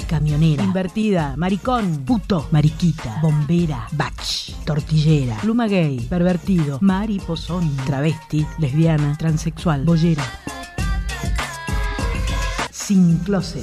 camionera, invertida, maricón, puto, mariquita, bombera, bach, tortillera, pluma gay, pervertido, mariposón, travesti, lesbiana, transexual, boyera. Sin closet.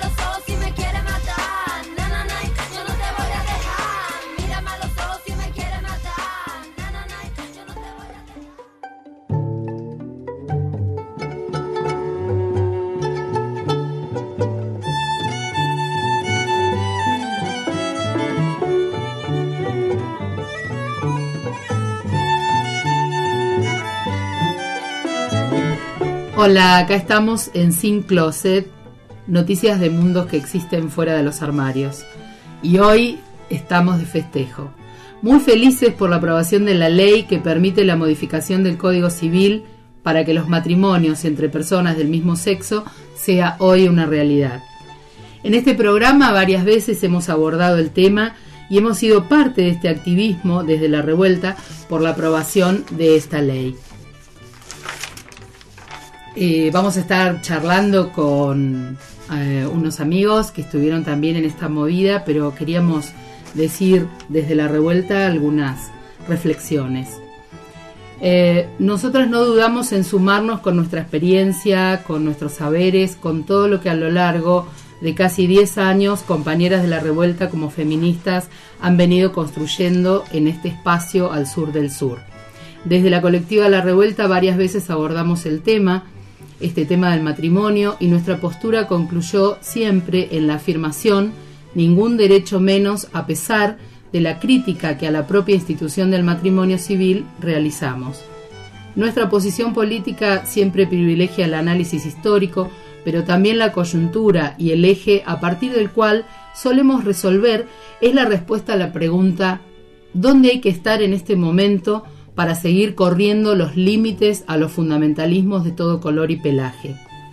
Hola, acá estamos en Sin Closet, noticias de mundos que existen fuera de los armarios. Y hoy estamos de festejo. Muy felices por la aprobación de la ley que permite la modificación del Código Civil para que los matrimonios entre personas del mismo sexo sea hoy una realidad. En este programa varias veces hemos abordado el tema y hemos sido parte de este activismo desde la revuelta por la aprobación de esta ley. Vamos a estar charlando con unos amigos que estuvieron también en esta movida, pero queríamos decir desde la revuelta algunas reflexiones. Nosotras no dudamos en sumarnos con nuestra experiencia, con nuestros saberes, con todo lo que a lo largo de casi 10 años compañeras de la revuelta como feministas han venido construyendo en este espacio al sur del sur. Desde la colectiva La Revuelta varias veces abordamos este tema del matrimonio, y nuestra postura concluyó siempre en la afirmación: ningún derecho menos, a pesar de la crítica que a la propia institución del matrimonio civil realizamos. Nuestra posición política siempre privilegia el análisis histórico, pero también la coyuntura, y el eje a partir del cual solemos resolver es la respuesta a la pregunta: ¿dónde hay que estar en este momento para seguir corriendo los límites a los fundamentalismos de todo color y pelaje?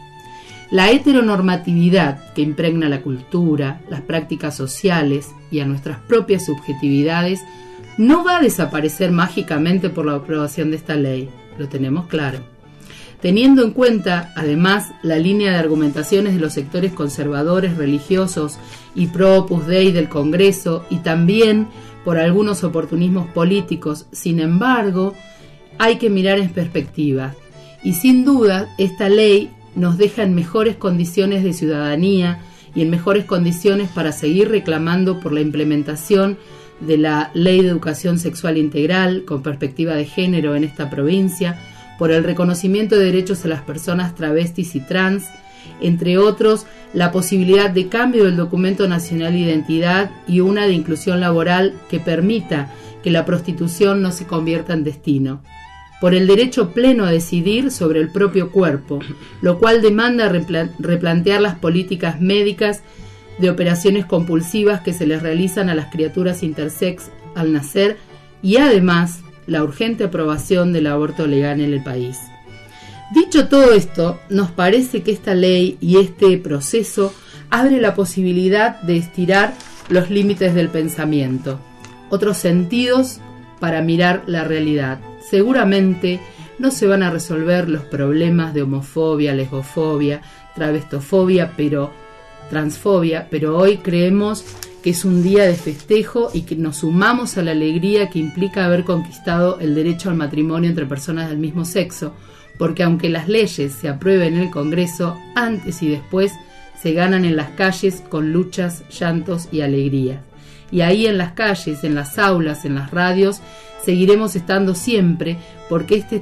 La heteronormatividad que impregna la cultura, las prácticas sociales y a nuestras propias subjetividades no va a desaparecer mágicamente por la aprobación de esta ley, lo tenemos claro. Teniendo en cuenta, además, la línea de argumentaciones de los sectores conservadores, religiosos y pro Opus Dei del Congreso, y también por algunos oportunismos políticos, sin embargo, hay que mirar en perspectiva. Y sin duda, esta ley nos deja en mejores condiciones de ciudadanía y en mejores condiciones para seguir reclamando por la implementación de la Ley de Educación Sexual Integral con perspectiva de género en esta provincia, por el reconocimiento de derechos a las personas travestis y trans, entre otros, la posibilidad de cambio del documento nacional de identidad y una de inclusión laboral que permita que la prostitución no se convierta en destino, por el derecho pleno a decidir sobre el propio cuerpo, lo cual demanda replantear las políticas médicas de operaciones compulsivas que se les realizan a las criaturas intersex al nacer, y además la urgente aprobación del aborto legal en el país. Dicho todo esto, nos parece que esta ley y este proceso abre la posibilidad de estirar los límites del pensamiento, otros sentidos para mirar la realidad. Seguramente no se van a resolver los problemas de homofobia, lesbofobia, travestofobia, transfobia, pero hoy creemos que es un día de festejo y que nos sumamos a la alegría que implica haber conquistado el derecho al matrimonio entre personas del mismo sexo, porque aunque las leyes se aprueben en el Congreso, antes y después se ganan en las calles con luchas, llantos y alegrías. Y ahí en las calles, en las aulas, en las radios, seguiremos estando siempre, porque este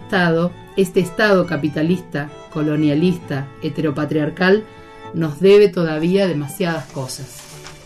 Estado capitalista, colonialista, heteropatriarcal, nos debe todavía demasiadas cosas.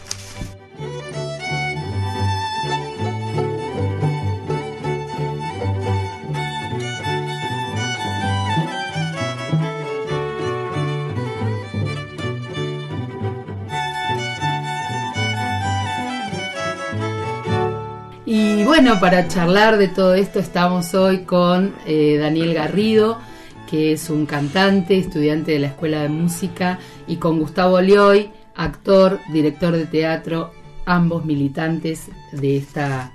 Y bueno, para charlar de todo esto estamos hoy con Daniel Garrido, que es un cantante, estudiante de la Escuela de Música, y con Gustavo Lioy, actor, director de teatro, ambos militantes de esta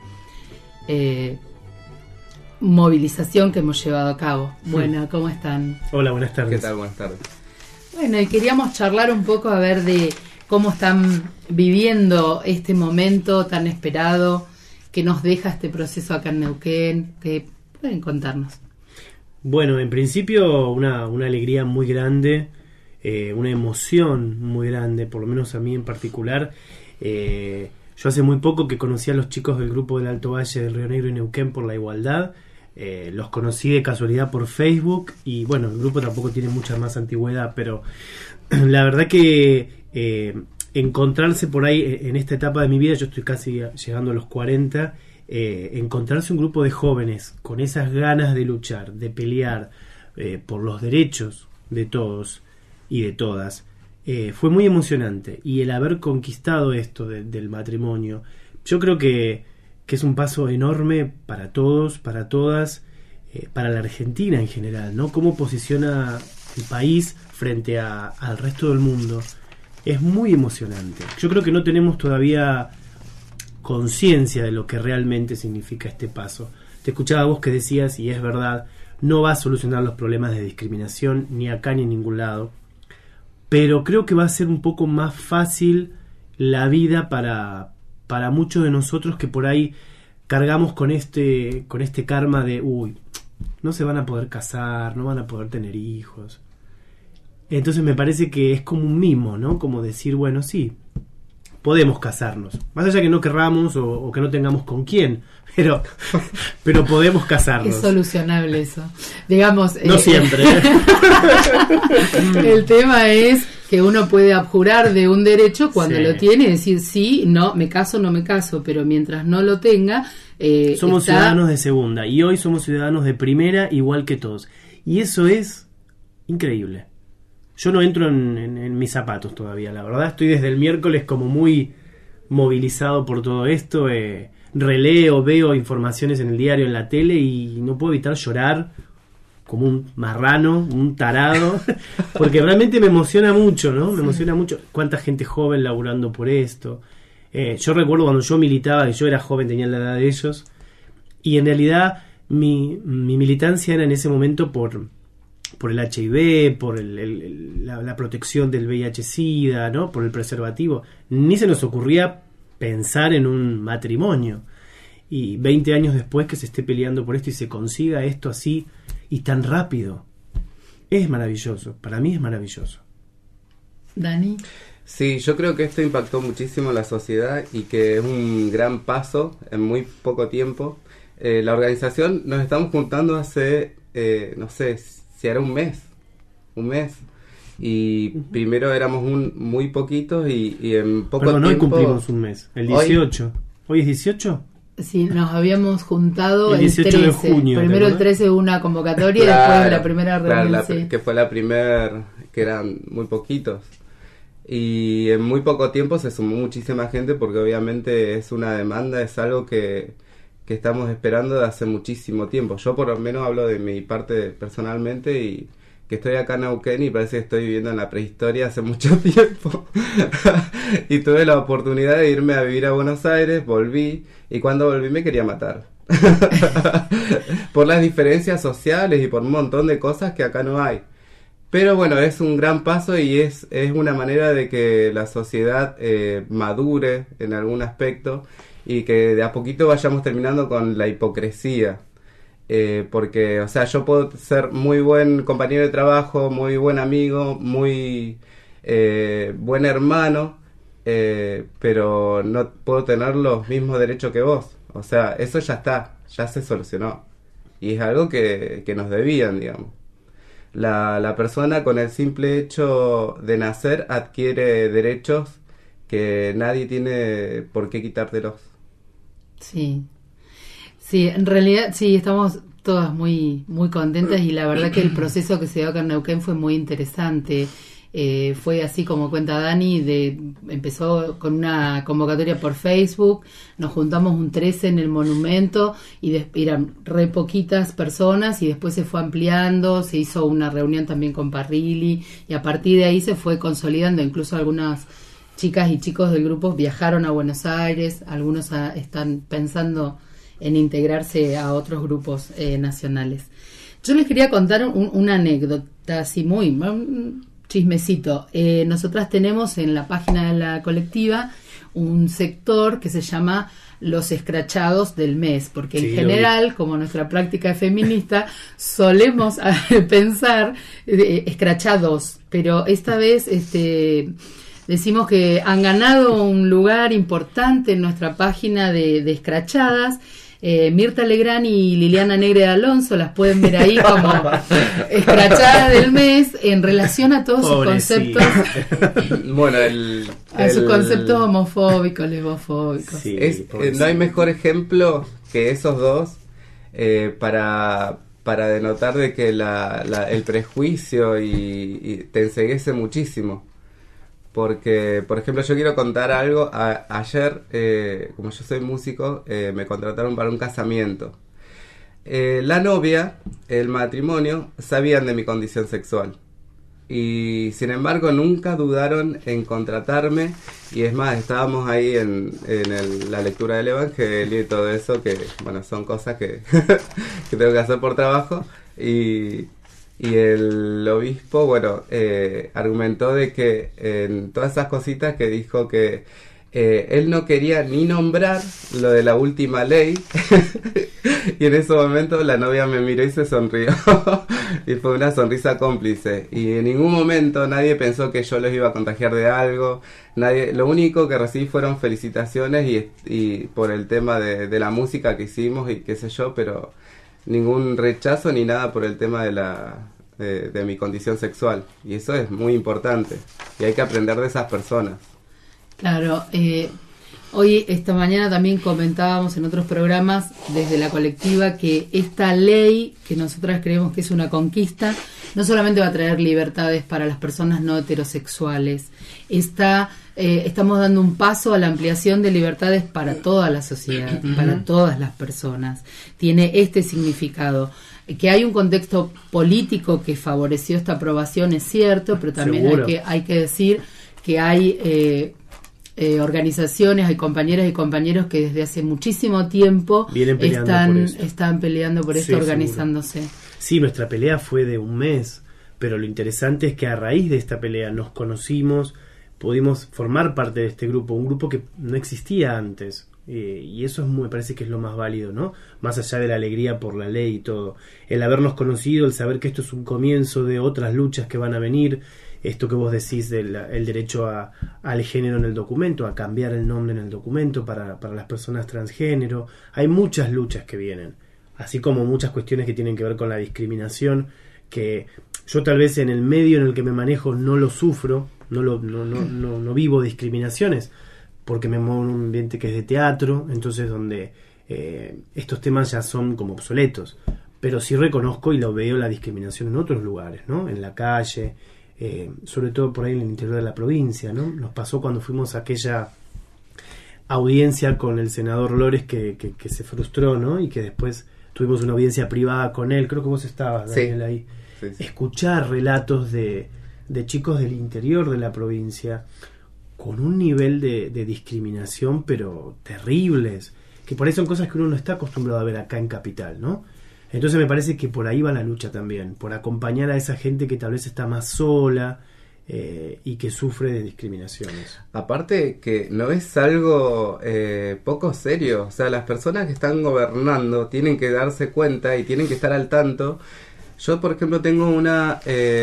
movilización que hemos llevado a cabo. Bueno, ¿cómo están? Hola, buenas tardes. ¿Qué tal? Buenas tardes. Bueno, y queríamos charlar un poco a ver de cómo están viviendo este momento tan esperado que nos deja este proceso acá en Neuquén, que pueden contarnos. Bueno, en principio una alegría muy grande, una emoción muy grande, por lo menos a mí en particular. Yo hace muy poco que conocí a los chicos del grupo del Alto Valle del Río Negro y Neuquén por la Igualdad. Los conocí de casualidad por Facebook y bueno, el grupo tampoco tiene mucha más antigüedad, pero la verdad que encontrarse por ahí en esta etapa de mi vida, yo estoy casi llegando a los 40, encontrarse un grupo de jóvenes con esas ganas de luchar, de pelear por los derechos de todos y de todas, fue muy emocionante. Y el haber conquistado esto del matrimonio, yo creo que es un paso enorme para todos, para todas, para la Argentina en general, ¿no? Cómo posiciona el país frente al resto del mundo. Es muy emocionante. Yo creo que no tenemos todavía conciencia de lo que realmente significa este paso. Te escuchaba vos que decías, y es verdad, no va a solucionar los problemas de discriminación ni acá ni en ningún lado, pero creo que va a ser un poco más fácil la vida para muchos de nosotros que por ahí cargamos con este karma de no se van a poder casar, no van a poder tener hijos. Entonces me parece que es como un mimo, ¿no? Como decir, bueno, sí, podemos casarnos. Más allá que no querramos o que no tengamos con quién, pero podemos casarnos. Es solucionable eso. Digamos... No siempre. El tema es que uno puede abjurar de un derecho cuando lo tiene y decir, sí, no, me caso, no me caso, pero mientras no lo tenga... somos ciudadanos de segunda y hoy somos ciudadanos de primera igual que todos. Y eso es increíble. Yo no entro en mis zapatos todavía, la verdad. Estoy desde el miércoles como muy movilizado por todo esto. Releo, veo informaciones en el diario, en la tele y no puedo evitar llorar como un marrano, un tarado, porque realmente me emociona mucho, ¿no? Me emociona mucho cuánta gente joven laburando por esto. Yo recuerdo cuando yo militaba, que yo era joven, tenía la edad de ellos, y en realidad mi militancia era en ese momento por el HIV, por la protección del VIH-Sida, ¿no? Por el preservativo. Ni se nos ocurría pensar en un matrimonio. Y 20 años después que se esté peleando por esto y se consiga esto así y tan rápido, es maravilloso. Para mí es maravilloso. Dani. Sí, yo creo que esto impactó muchísimo en la sociedad y que es un gran paso en muy poco tiempo. La organización nos estamos juntando hace, no sé, si era un mes, y primero éramos muy poquitos y en poco tiempo... Hoy cumplimos un mes, el 18. ¿Hoy es 18? Sí, nos habíamos juntado el 18 13. De junio. Primero el 13 una convocatoria y después la primera reunión. Sí. Que fue la primera, que eran muy poquitos. Y en muy poco tiempo se sumó muchísima gente porque obviamente es una demanda, es algo que estamos esperando de hace muchísimo tiempo. Yo por lo menos hablo de mi parte personalmente y que estoy acá en Neuquén y parece que estoy viviendo en la prehistoria hace mucho tiempo. Y tuve la oportunidad de irme a vivir a Buenos Aires, volví y cuando volví me quería matar. Por las diferencias sociales y por un montón de cosas que acá no hay. Pero bueno, es un gran paso y es una manera de que la sociedad madure en algún aspecto y que de a poquito vayamos terminando con la hipocresía. Porque, o sea, yo puedo ser muy buen compañero de trabajo, muy buen amigo, muy buen hermano, pero no puedo tener los mismos derechos que vos. O sea, eso ya está, ya se solucionó. Y es algo que nos debían, digamos. La persona con el simple hecho de nacer adquiere derechos que nadie tiene por qué quitártelos. Sí, en realidad sí, estamos todas muy, muy contentas y la verdad que el proceso que se dio acá en Neuquén fue muy interesante. Fue así como cuenta Dani, empezó con una convocatoria por Facebook, nos juntamos un 13 en el monumento y eran re poquitas personas y después se fue ampliando, se hizo una reunión también con Parrilli y a partir de ahí se fue consolidando, incluso algunas chicas y chicos del grupo viajaron a Buenos Aires, algunos están pensando en integrarse a otros grupos nacionales. Yo les quería contar una anécdota así muy chismecito. Nosotras tenemos en la página de la colectiva un sector que se llama los escrachados del mes, porque en general, como nuestra práctica es feminista, solemos pensar escrachados, pero esta vez decimos que han ganado un lugar importante en nuestra página de escrachadas. Mirta Legrand y Liliana Negre de Alonso las pueden ver ahí como escrachadas del mes en relación a todos sus conceptos. Bueno, a sus conceptos homofóbicos, lesbofóbicos. Sí, no hay mejor ejemplo que esos dos para denotar de que el prejuicio y te enceguece muchísimo. Porque, por ejemplo, yo quiero contar algo. Ayer, como yo soy músico, me contrataron para un casamiento. La novia, el matrimonio, sabían de mi condición sexual. Y, sin embargo, nunca dudaron en contratarme. Y es más, estábamos ahí en la lectura del Evangelio y todo eso, que, bueno, son cosas que, que tengo que hacer por trabajo. Y el obispo, bueno, argumentó de que en todas esas cositas que dijo que él no quería ni nombrar lo de la última ley. Y en ese momento la novia me miró y se sonrió. Y fue una sonrisa cómplice. Y en ningún momento nadie pensó que yo les iba a contagiar de algo. Lo único que recibí fueron felicitaciones y por el tema de la música que hicimos y qué sé yo, pero ningún rechazo ni nada por el tema de mi condición sexual, y eso es muy importante y hay que aprender de esas personas. Claro, hoy, esta mañana también comentábamos en otros programas desde la colectiva que esta ley, que nosotras creemos que es una conquista, no solamente va a traer libertades para las personas no heterosexuales, estamos dando un paso a la ampliación de libertades para toda la sociedad, para todas las personas. Tiene este significado. Que hay un contexto político que favoreció esta aprobación es cierto, pero también hay que decir que hay organizaciones, hay compañeras y compañeros que desde hace muchísimo tiempo están peleando por esto, organizándose. Seguro. Sí, nuestra pelea fue de un mes, pero lo interesante es que a raíz de esta pelea nos conocimos, pudimos formar parte de este grupo, un grupo que no existía antes. Y eso me parece que es lo más válido, ¿no? Más allá de la alegría por la ley y todo, el habernos conocido, el saber que esto es un comienzo de otras luchas que van a venir, esto que vos decís del el derecho al género en el documento, a cambiar el nombre en el documento para las personas transgénero. Hay muchas luchas que vienen, así como muchas cuestiones que tienen que ver con la discriminación, que yo tal vez en el medio en el que me manejo no lo sufro, no vivo discriminaciones, porque me muevo en un ambiente que es de teatro, entonces donde estos temas ya son como obsoletos, pero sí reconozco y lo veo la discriminación en otros lugares, ¿no? En la calle, sobre todo por ahí en el interior de la provincia, ¿no? Nos pasó cuando fuimos a aquella audiencia con el senador Lores que se frustró, ¿no? Y que después tuvimos una audiencia privada con él, creo que vos estabas, Daniel, sí, ahí. Sí. Escuchar relatos de chicos del interior de la provincia con un nivel de discriminación pero terribles, que por ahí son cosas que uno no está acostumbrado a ver acá en Capital, ¿no? Entonces me parece que por ahí va la lucha también, por acompañar a esa gente que tal vez está más sola y que sufre de discriminaciones. Aparte que no es algo poco serio, o sea, las personas que están gobernando tienen que darse cuenta y tienen que estar al tanto. Yo, por ejemplo, tengo una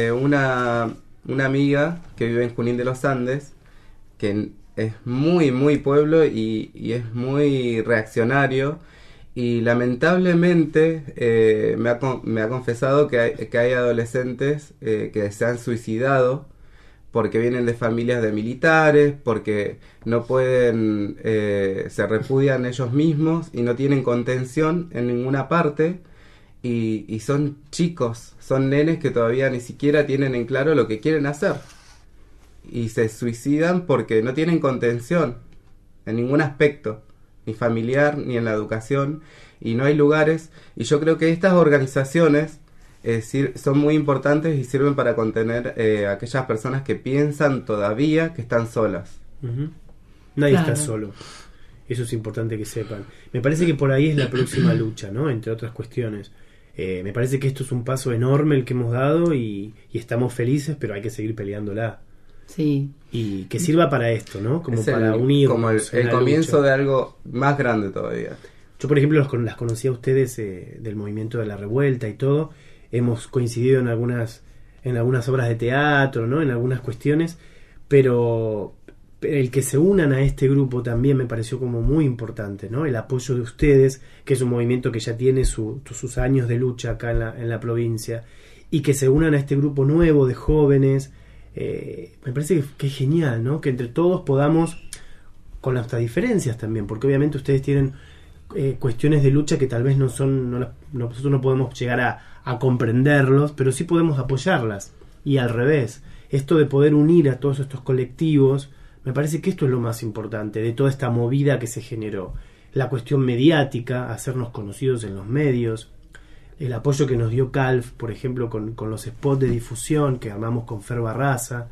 amiga que vive en Junín de los Andes, que es muy, muy pueblo y es muy reaccionario, y lamentablemente me ha confesado que hay adolescentes que se han suicidado porque vienen de familias de militares, porque no pueden, se repudian ellos mismos y no tienen contención en ninguna parte, y son chicos, son nenes que todavía ni siquiera tienen en claro lo que quieren hacer. Y se suicidan porque no tienen contención en ningún aspecto, ni familiar, ni en la educación, y no hay lugares. Y yo creo que estas organizaciones son muy importantes y sirven para contener a aquellas personas que piensan todavía que están solas. Uh-huh. Nadie está solo. Eso es importante que sepan. Me parece que por ahí es la próxima lucha, ¿no? Entre otras cuestiones. Me parece que esto es un paso enorme el que hemos dado y estamos felices, pero hay que seguir peleándola. Sí. Y que sirva para esto, ¿no? Como es para el, unirnos. como el comienzo lucha. de algo más grande todavía. Yo, por ejemplo, las conocí a ustedes del movimiento de la revuelta y todo. Hemos coincidido en algunas obras de teatro, ¿no? En algunas cuestiones, pero el que se unan a este grupo también me pareció como muy importante, ¿no? El apoyo de ustedes, que es un movimiento que ya tiene sus años de lucha acá en la provincia, y que se unan a este grupo nuevo de jóvenes, me parece que es genial, ¿no? Que entre todos podamos, con nuestras diferencias también, porque obviamente ustedes tienen cuestiones de lucha que tal vez nosotros no podemos llegar a comprenderlos, pero sí podemos apoyarlas, y al revés, esto de poder unir a todos estos colectivos, me parece que esto es lo más importante de toda esta movida que se generó. La cuestión mediática, hacernos conocidos en los medios, el apoyo que nos dio Calf, por ejemplo, con los spots de difusión que armamos con Fer Barraza,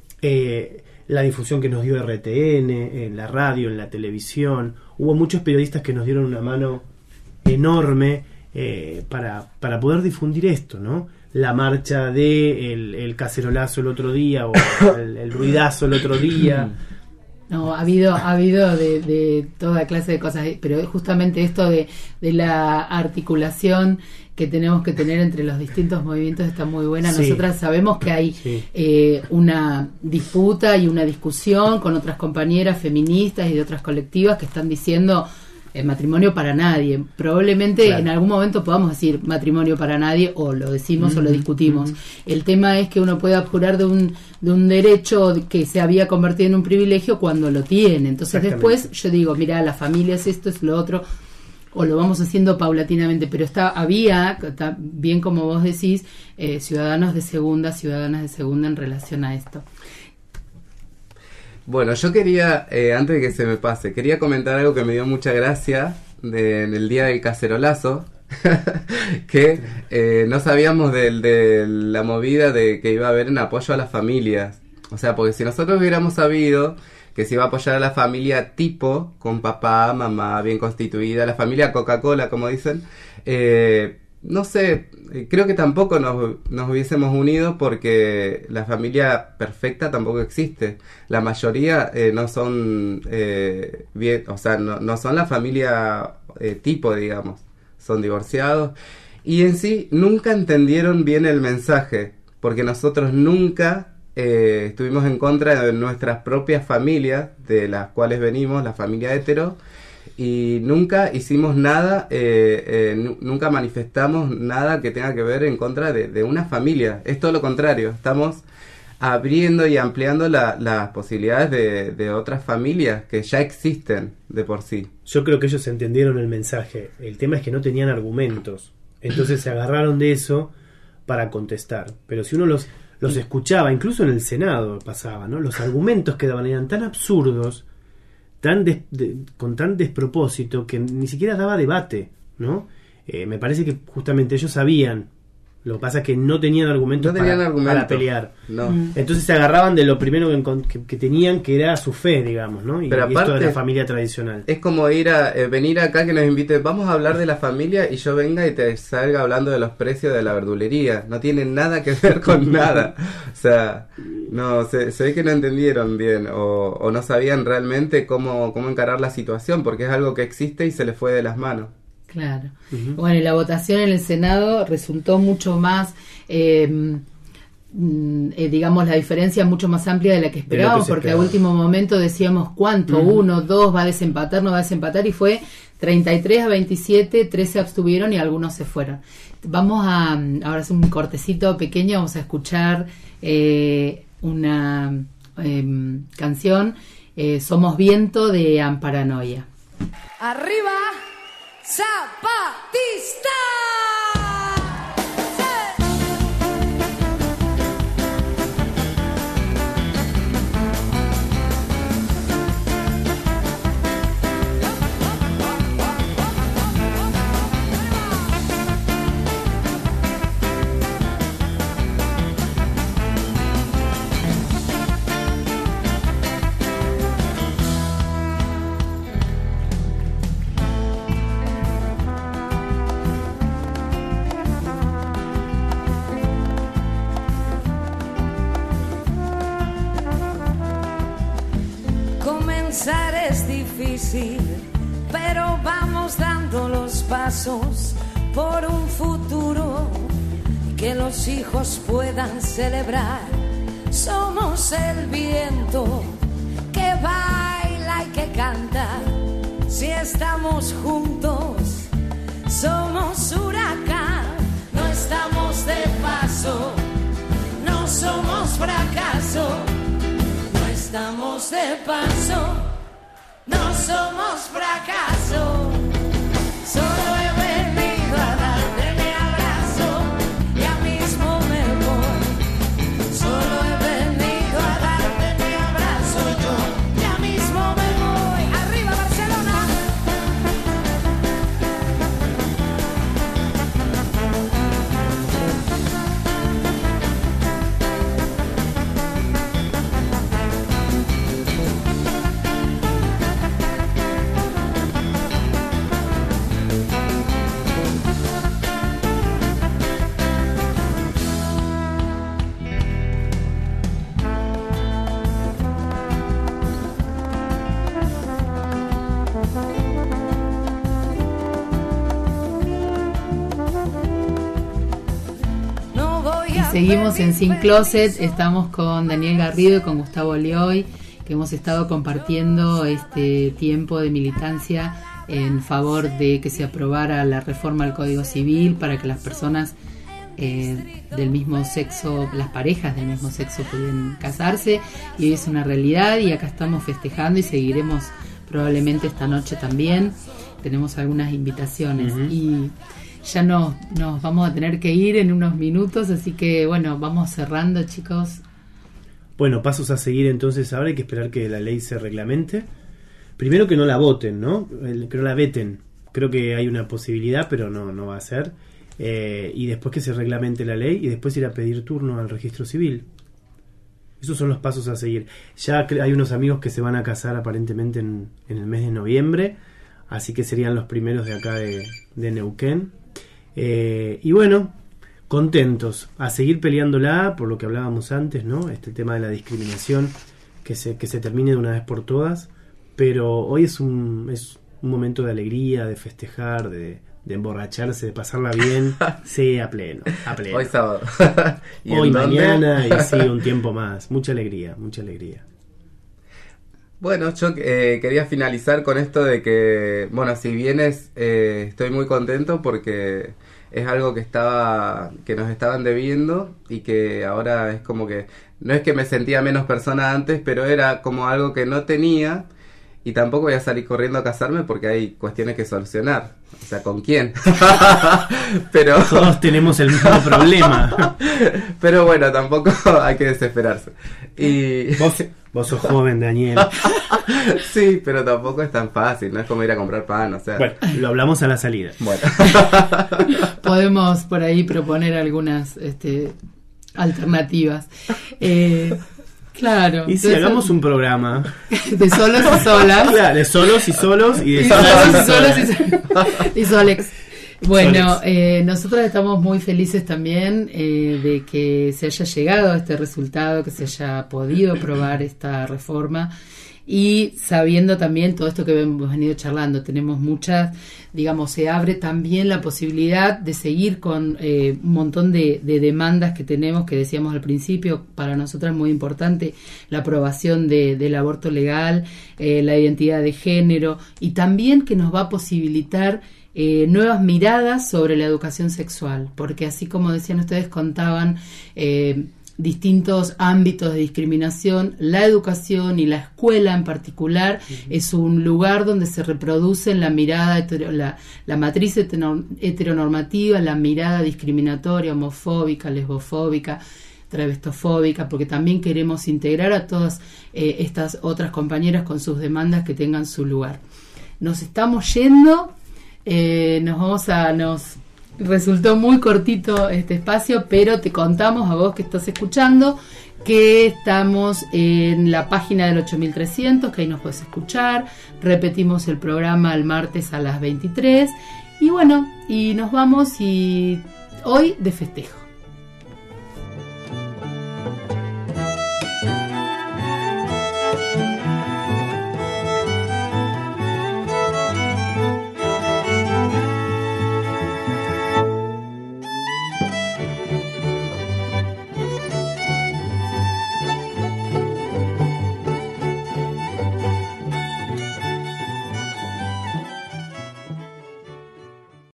la difusión que nos dio RTN, en la radio, en la televisión. Hubo muchos periodistas que nos dieron una mano enorme para poder difundir esto, ¿no? La marcha de el cacerolazo el otro día o el ruidazo el otro día. No, ha habido de toda clase de cosas, pero justamente esto de la articulación que tenemos que tener entre los distintos movimientos está muy buena. Sí. Nosotras sabemos que hay una disputa y una discusión con otras compañeras feministas y de otras colectivas que están diciendo matrimonio para nadie. Probablemente en algún momento podamos decir matrimonio para nadie, o lo decimos o lo discutimos. El tema es que uno puede abjurar de un derecho que se había convertido en un privilegio cuando lo tiene. Entonces después yo digo, mira, la familia es esto, es lo otro, o lo vamos haciendo paulatinamente, pero había, bien como vos decís, ciudadanas de segunda en relación a esto. Bueno, yo quería, antes de que se me pase, quería comentar algo que me dio mucha gracia en el día del cacerolazo, que no sabíamos de la movida de que iba a haber en apoyo a las familias. O sea, porque si nosotros hubiéramos sabido que se iba a apoyar a la familia tipo, con papá, mamá, bien constituida, la familia Coca-Cola, como dicen, no sé, creo que tampoco nos hubiésemos unido, porque la familia perfecta tampoco existe. La mayoría no son bien, o sea, no son la familia tipo, digamos, son divorciados, y en sí nunca entendieron bien el mensaje, porque nosotros nunca estuvimos en contra de nuestras propias familias, de las cuales venimos, la familia hetero, y nunca hicimos nada, nunca manifestamos nada que tenga que ver en contra de una familia. Es todo lo contrario, estamos abriendo y ampliando las posibilidades de otras familias que ya existen de por sí. Yo creo que ellos entendieron el mensaje. El tema es que no tenían argumentos, entonces se agarraron de eso para contestar. Pero si uno los escuchaba, incluso en el Senado pasaba, ¿no? Los argumentos que daban eran tan absurdos, con tan despropósito, que ni siquiera daba debate, ¿no? Me parece que justamente ellos sabían. Lo que pasa es que no tenían argumentos para pelear. No. Entonces se agarraban de lo primero que tenían, que era su fe, digamos, ¿no? Pero y aparte, esto de la familia tradicional. Es como venir acá, que nos invite, vamos a hablar de la familia, y yo venga y te salga hablando de los precios de la verdulería. No tiene nada que ver con nada. O sea, no, se ve que no entendieron bien, o no sabían realmente cómo encarar la situación, porque es algo que existe y se les fue de las manos. Claro. Bueno, y la votación en el Senado resultó mucho más, digamos, la diferencia mucho más amplia de la que esperábamos, porque a último momento decíamos cuánto, 1, 2, va a desempatar, no va a desempatar, y fue 33-27, 13 abstuvieron y algunos se fueron. Vamos ahora es un cortecito pequeño, vamos a escuchar una canción, Somos Viento, de Amparanoia. ¡Arriba! ¡Zapatista! Comenzar es difícil, pero vamos dando los pasos por un futuro que los hijos puedan celebrar. Somos el viento que baila y que canta. Si estamos juntos, somos huracán. No estamos de paso, no somos fracaso. No estamos de paso, no somos fracaso. Solo he venido a darte mi abrazo, ya mismo me voy. Solo he venido a darte mi abrazo, yo ya mismo me voy. ¡Arriba Barcelona! Seguimos en Sin Closet, estamos con Daniel Garrido y con Gustavo Lioy, que hemos estado compartiendo este tiempo de militancia en favor de que se aprobara la reforma al Código Civil para que las personas del mismo sexo, las parejas del mismo sexo pudieran casarse, y hoy es una realidad y acá estamos festejando y seguiremos probablemente esta noche también. Tenemos algunas invitaciones y ya nos vamos a tener que ir en unos minutos, así que bueno, vamos cerrando, chicos. Bueno, pasos a seguir entonces. Ahora hay que esperar que la ley se reglamente. Primero que no la voten, ¿no? Que no la veten. Creo que hay una posibilidad, pero no va a ser. Y después que se reglamente la ley y después ir a pedir turno al registro civil. Esos son los pasos a seguir. Ya hay unos amigos que se van a casar aparentemente en el mes de noviembre, así que serían los primeros de acá de Neuquén. Y bueno, contentos a seguir peleándola por lo que hablábamos antes, ¿no? Este tema de la discriminación, que se termine de una vez por todas. Pero hoy es un momento de alegría, de festejar, de emborracharse, de pasarla bien. Sí, a pleno. Hoy sábado. Hoy, mañana y sí, un tiempo más. Mucha alegría. Bueno, yo quería finalizar con esto de que, bueno, si bien estoy muy contento porque es algo que nos estaban debiendo y que ahora es como que, no es que me sentía menos persona antes, pero era como algo que no tenía y tampoco voy a salir corriendo a casarme porque hay cuestiones que solucionar. O sea, ¿con quién? Pero todos tenemos el mismo problema. Pero bueno, tampoco hay que desesperarse. Y Vos sos joven, Daniel. Sí, pero tampoco es tan fácil, no es como ir a comprar pan, o sea. Bueno, lo hablamos a la salida. Bueno. Podemos por ahí proponer algunas alternativas. Claro. Y si hagamos un programa de solos y solas. Claro, de solos y solos y de solos y solex. Bueno, nosotros estamos muy felices también de que se haya llegado a este resultado, que se haya podido aprobar esta reforma y sabiendo también todo esto que hemos venido charlando, tenemos muchas, digamos, se abre también la posibilidad de seguir con un montón de demandas que tenemos, que decíamos al principio, para nosotras es muy importante la aprobación del aborto legal, la identidad de género y también que nos va a posibilitar nuevas miradas sobre la educación sexual, porque así como decían ustedes, contaban distintos ámbitos de discriminación, la educación y la escuela en particular es un lugar donde se reproduce la mirada, la matriz heteronormativa, la mirada discriminatoria, homofóbica, lesbofóbica, travestofóbica, porque también queremos integrar a todas estas otras compañeras con sus demandas que tengan su lugar. Nos estamos yendo. Nos resultó muy cortito este espacio, pero te contamos a vos que estás escuchando que estamos en la página del 8300, que ahí nos puedes escuchar. Repetimos el programa el martes a las 23 y bueno, y nos vamos y hoy de festejo.